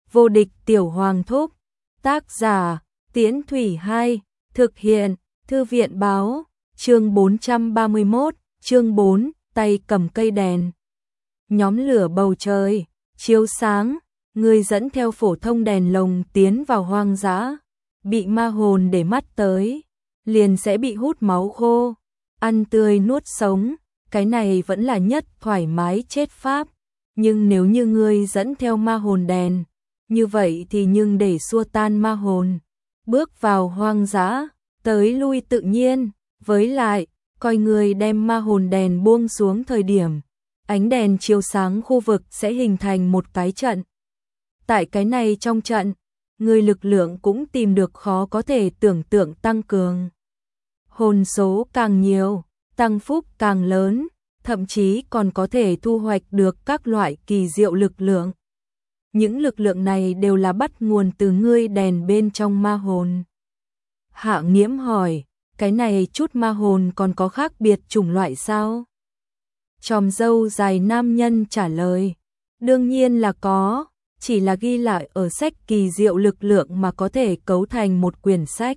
Vô địch tiểu hoàng thúc. Tác giả, Tiễn Thủy 2, thực hiện, Thư viện báo, chương 431, chương 4, tay cầm cây đèn. Nhóm lửa bầu trời, chiếu sáng, người dẫn theo phổ thông đèn lồng tiến vào hoang dã, bị ma hồn để mắt tới, liền sẽ bị hút máu khô, ăn tươi nuốt sống, cái này vẫn là nhất thoải mái chết pháp. Nhưng nếu như ngươi dẫn theo ma hồn đèn, như vậy thì nhưng để xua tan ma hồn, bước vào hoang dã, tới lui tự nhiên, với lại, coi người đem ma hồn đèn buông xuống thời điểm, ánh đèn chiếu sáng khu vực sẽ hình thành một cái trận. Tại cái này trong trận, người lực lượng cũng tìm được khó có thể tưởng tượng tăng cường. Hồn số càng nhiều, tăng phúc càng lớn, thậm chí còn có thể thu hoạch được các loại kỳ diệu lực lượng. Những lực lượng này đều là bắt nguồn từ ngươi đèn bên trong ma hồn. Hạ Nghiễm hỏi, cái này chút ma hồn còn có khác biệt chủng loại sao? Chòm râu dài nam nhân trả lời, đương nhiên là có, chỉ là ghi lại ở sách kỳ diệu lực lượng mà có thể cấu thành một quyển sách.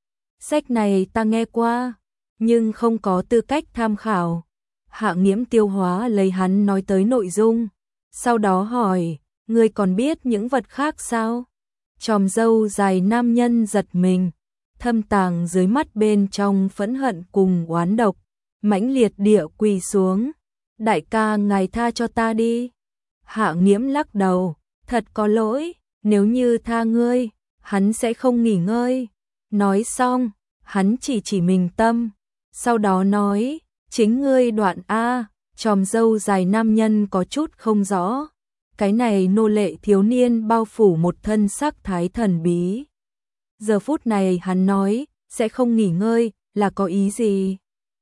Sách này ta nghe qua, nhưng không có tư cách tham khảo. Hạ Nghiễm tiêu hóa lấy hắn nói tới nội dung, sau đó hỏi, ngươi còn biết những vật khác sao? Chòm râu dài nam nhân giật mình, thâm tàng dưới mắt bên trong phẫn hận cùng oán độc, mãnh liệt địa quỳ xuống. Đại ca ngài tha cho ta đi. Hạ Nghiễm lắc đầu, thật có lỗi, nếu như tha ngươi, hắn sẽ không nghỉ ngơi. Nói xong, hắn chỉ mình tâm, sau đó nói, chính ngươi đoạn A. Chòm râu dài nam nhân có chút không rõ, cái này nô lệ thiếu niên bao phủ một thân sắc thái thần bí. Giờ phút này hắn nói, sẽ không nghỉ ngơi, là có ý gì?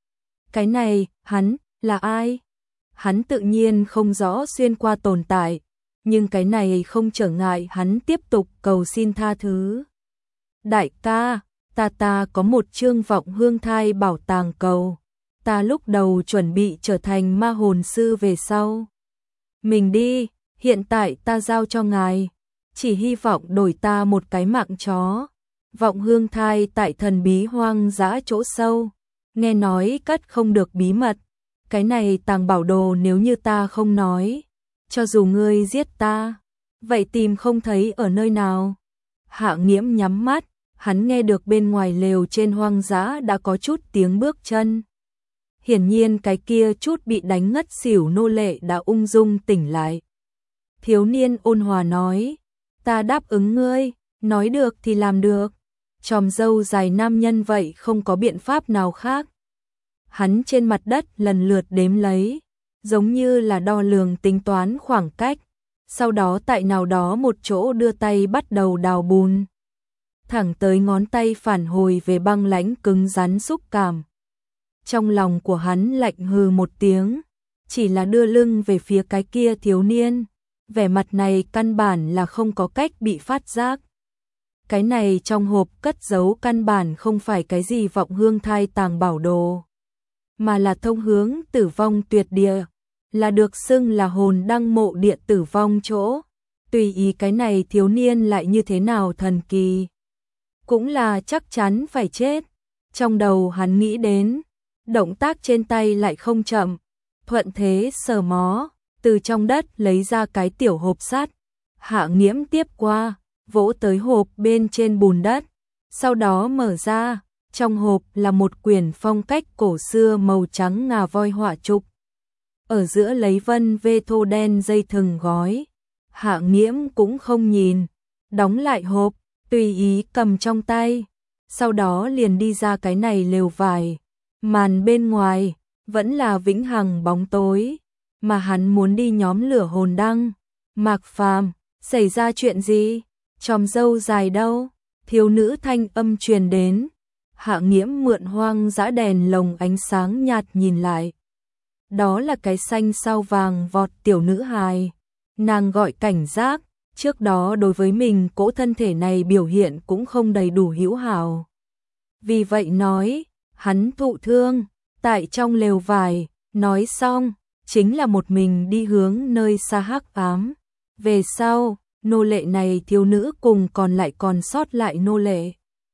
Cái này, hắn, là ai? Hắn tự nhiên không rõ xuyên qua tồn tại, nhưng cái này không trở ngại hắn tiếp tục cầu xin tha thứ. Đại ca, ta có một chương vọng hương thai bảo tàng cầu. Ta lúc đầu chuẩn bị trở thành ma hồn sư về sau. Mình đi, hiện tại ta giao cho ngài, chỉ hy vọng đổi ta một cái mạng chó. Vọng hương thai tại thần bí hoang dã chỗ sâu, nghe nói cất không được bí mật. Cái này tàng bảo đồ nếu như ta không nói, cho dù ngươi giết ta, vậy tìm không thấy ở nơi nào. Hạ Nghiễm nhắm mắt, hắn nghe được bên ngoài lều trên hoang dã đã có chút tiếng bước chân. Hiển nhiên cái kia chút bị đánh ngất xỉu nô lệ đã ung dung tỉnh lại. Thiếu niên ôn hòa nói, ta đáp ứng ngươi, nói được thì làm được. Chòm râu dài nam nhân vậy không có biện pháp nào khác. Hắn trên mặt đất lần lượt đếm lấy, giống như là đo lường tính toán khoảng cách, sau đó tại nào đó một chỗ đưa tay bắt đầu đào bùn. Thẳng tới ngón tay phản hồi về băng lãnh cứng rắn xúc cảm. Trong lòng của hắn lạnh hừ một tiếng, chỉ là đưa lưng về phía cái kia thiếu niên, vẻ mặt này căn bản là không có cách bị phát giác. Cái này trong hộp cất giấu căn bản không phải cái gì vọng hương thai tàng bảo đồ, mà là thông hướng tử vong tuyệt địa, là được xưng là hồn đăng mộ địa tử vong chỗ. Tùy ý cái này thiếu niên lại như thế nào thần kỳ, cũng là chắc chắn phải chết. Trong đầu hắn nghĩ đến, động tác trên tay lại không chậm, thuận thế sờ mó, từ trong đất lấy ra cái tiểu hộp sắt. Hạ Nghiễm tiếp qua, vỗ tới hộp bên trên bùn đất, sau đó mở ra, trong hộp là một quyển phong cách cổ xưa màu trắng ngà voi họa trục. Ở giữa lấy vân vê thô đen dây thừng gói. Hạ Nghiễm cũng không nhìn, đóng lại hộp, tùy ý cầm trong tay, sau đó liền đi ra cái này lều vải. Màn bên ngoài vẫn là vĩnh hằng bóng tối, mà hắn muốn đi nhóm lửa hồn đăng. Mạc Phàm, xảy ra chuyện gì? Chòm râu dài đâu? Thiếu nữ thanh âm truyền đến. Hạ Nghiễm mượn hoang dã đèn lồng ánh sáng nhạt nhìn lại. Đó là cái xanh sao vàng vọt tiểu nữ hài. Nàng gọi cảnh giác, trước đó đối với mình cỗ thân thể này biểu hiện cũng không đầy đủ hữu hảo. Vì vậy nói, hắn thụ thương, tại trong lều vải, nói xong, chính là một mình đi hướng nơi xa hắc ám. Về sau, nô lệ này thiếu nữ cùng còn sót lại nô lệ.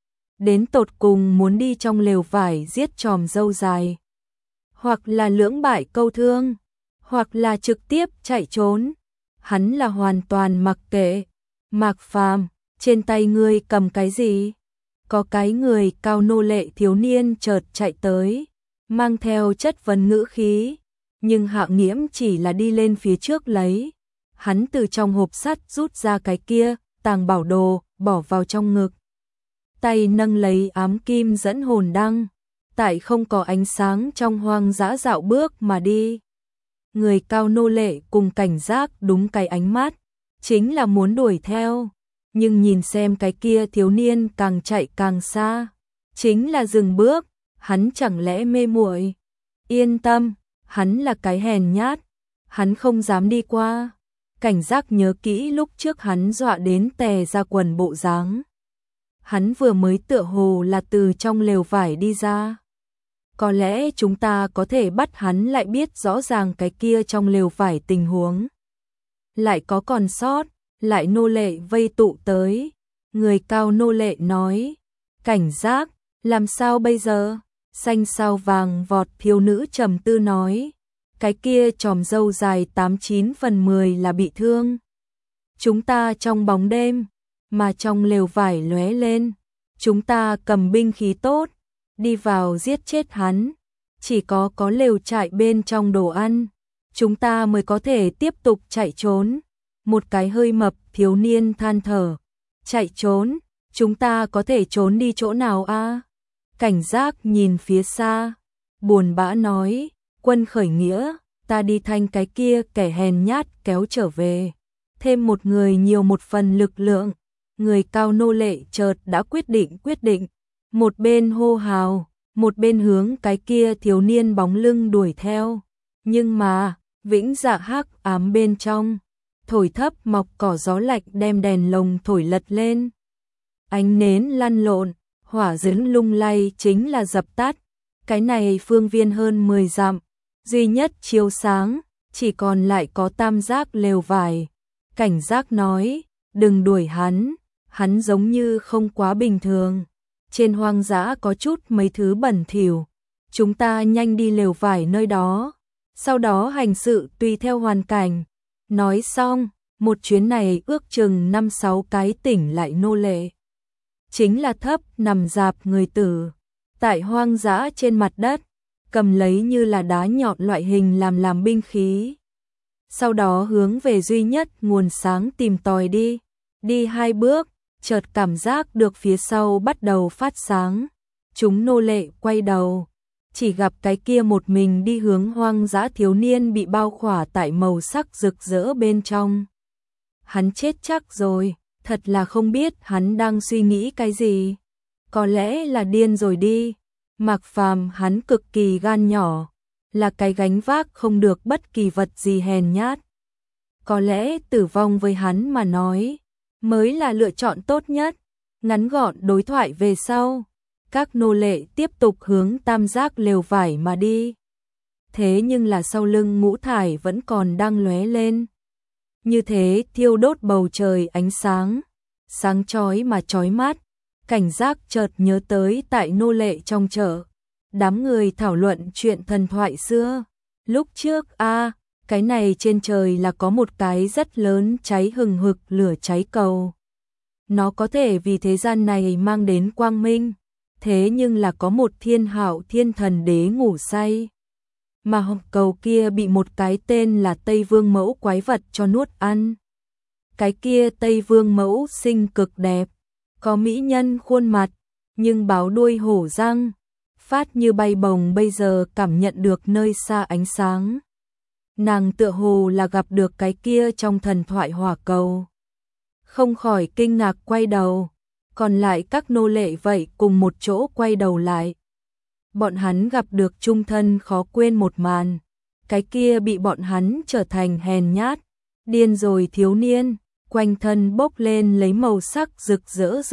Đến tột cùng muốn đi trong lều vải giết chòm dâu dài. Hoặc là lưỡng bại câu thương, hoặc là trực tiếp chạy trốn. Hắn là hoàn toàn mặc kệ. Mạc Phàm, trên tay ngươi cầm cái gì? Có cái người cao nô lệ thiếu niên chợt chạy tới, mang theo chất vấn ngữ khí, nhưng Hạ Nghiễm chỉ là đi lên phía trước lấy. Hắn từ trong hộp sắt rút ra cái kia, tàng bảo đồ, bỏ vào trong ngực. Tay nâng lấy ám kim dẫn hồn đăng, tại không có ánh sáng trong hoang dã dạo bước mà đi. Người cao nô lệ cùng cảnh giác đúng cái ánh mắt, chính là muốn đuổi theo, nhưng nhìn xem cái kia thiếu niên càng chạy càng xa, chính là dừng bước, hắn chẳng lẽ mê muội? Yên tâm, hắn là cái hèn nhát, hắn không dám đi qua. Cảnh giác nhớ kỹ lúc trước hắn dọa đến tè ra quần bộ dáng. Hắn vừa mới tựa hồ là từ trong lều vải đi ra. Có lẽ chúng ta có thể bắt hắn lại biết rõ ràng cái kia trong lều vải tình huống. Lại có còn sót, lại nô lệ vây tụ tới. Người cao nô lệ nói, cảnh giác, làm sao bây giờ? Xanh sao vàng vọt thiếu nữ trầm tư nói, cái kia chòm râu dài 89/10 là bị thương. Chúng ta trong bóng đêm, mà trong lều vải lóe lên, chúng ta cầm binh khí tốt, đi vào giết chết hắn. Chỉ có lều trại bên trong đồ ăn, chúng ta mới có thể tiếp tục chạy trốn. Một cái hơi mập thiếu niên than thở, chạy trốn, chúng ta có thể trốn đi chỗ nào a? Cảnh giác nhìn phía xa, buồn bã nói, quân khởi nghĩa, ta đi thanh cái kia kẻ hèn nhát kéo trở về. Thêm một người nhiều một phần lực lượng. Người cao nô lệ chợt đã quyết định. Một bên hô hào, một bên hướng cái kia thiếu niên bóng lưng đuổi theo. Nhưng mà, vĩnh dạ hắc ám bên trong, thổi thấp mọc cỏ gió lạnh đem đèn lồng thổi lật lên. Ánh nến lăn lộn, hỏa diễm lung lay chính là dập tắt. Cái này phương viên hơn 10 dặm, duy nhất chiếu sáng, chỉ còn lại có tam giác lều vải. Cảnh giác nói, đừng đuổi hắn giống như không quá bình thường. Trên hoang dã có chút mấy thứ bẩn thỉu, chúng ta nhanh đi lều vải nơi đó, sau đó hành sự tùy theo hoàn cảnh. Nói xong, một chuyến này ước chừng 5-6 cái tỉnh lại nô lệ. Chính là thấp nằm rạp người tử, tại hoang dã trên mặt đất, cầm lấy như là đá nhọn loại hình làm binh khí. Sau đó hướng về duy nhất nguồn sáng tìm tòi đi. Đi 2 bước, chợt cảm giác được phía sau bắt đầu phát sáng. Chúng nô lệ quay đầu, chỉ gặp cái kia một mình đi hướng hoang dã thiếu niên bị bao khỏa tại màu sắc rực rỡ bên trong. Hắn chết chắc rồi, thật là không biết hắn đang suy nghĩ cái gì. Có lẽ là điên rồi đi. Mạc Phàm hắn cực kỳ gan nhỏ, là cái gánh vác không được bất kỳ vật gì hèn nhát. Có lẽ tử vong với hắn mà nói, mới là lựa chọn tốt nhất. Ngắn gọn đối thoại về sau, các nô lệ tiếp tục hướng tam giác lều vải mà đi. Thế nhưng là sau lưng ngũ thải vẫn còn đang lóe lên. Như thế thiêu đốt bầu trời ánh sáng, sáng chói mà chói mắt. Cảnh giác chợt nhớ tới tại nô lệ trong chợ, đám người thảo luận chuyện thần thoại xưa. Lúc trước cái này trên trời là có một cái rất lớn cháy hừng hực lửa cháy cầu. Nó có thể vì thế gian này mang đến quang minh, thế nhưng là có một thiên hạo thiên thần đế ngủ say. Mà hồng cầu kia bị một cái tên là Tây Vương Mẫu quái vật cho nuốt ăn. Cái kia Tây Vương Mẫu xinh cực đẹp, có mỹ nhân khuôn mặt, nhưng báo đuôi hổ răng, phát như bay bồng bây giờ cảm nhận được nơi xa ánh sáng. Nàng tựa hồ là gặp được cái kia trong thần thoại hỏa cầu. Không khỏi kinh ngạc quay đầu, còn lại các nô lệ vậy cùng một chỗ quay đầu lại. Bọn hắn gặp được chung thân khó quên một màn, cái kia bị bọn hắn trở thành hèn nhát, điên rồi thiếu niên, quanh thân bốc lên lấy màu sắc rực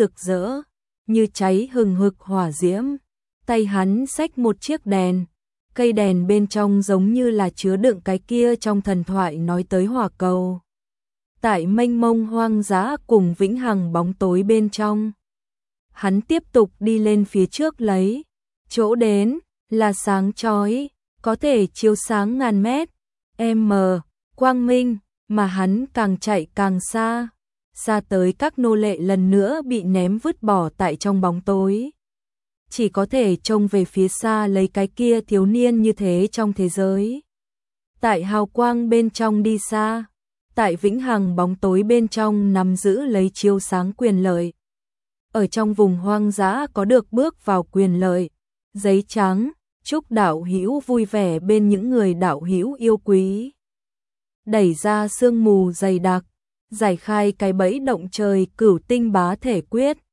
rỡ, như cháy hừng hực hỏa diễm. Tay hắn xách một chiếc đèn, cây đèn bên trong giống như là chứa đựng cái kia trong thần thoại nói tới hỏa cầu. tại mênh mông hoang dã cùng vĩnh hằng bóng tối bên trong. Hắn tiếp tục đi lên phía trước lấy, chỗ đến là sáng chói, có thể chiếu sáng ngàn mét, quang minh, mà hắn càng chạy càng xa, xa tới các nô lệ lần nữa bị ném vứt bỏ tại trong bóng tối. Chỉ có thể trông về phía xa lấy cái kia thiếu niên như thế trong thế giới. Tại hào quang bên trong đi xa, tại vĩnh hằng bóng tối bên trong nắm giữ lấy chiếu sáng quyền lợi. Ở trong vùng hoang dã có được bước vào quyền lợi, giấy trắng, chúc đạo hữu vui vẻ bên những người đạo hữu yêu quý. Đẩy ra sương mù dày đặc, giải khai cái bẫy động trời cửu tinh bá thể quyết.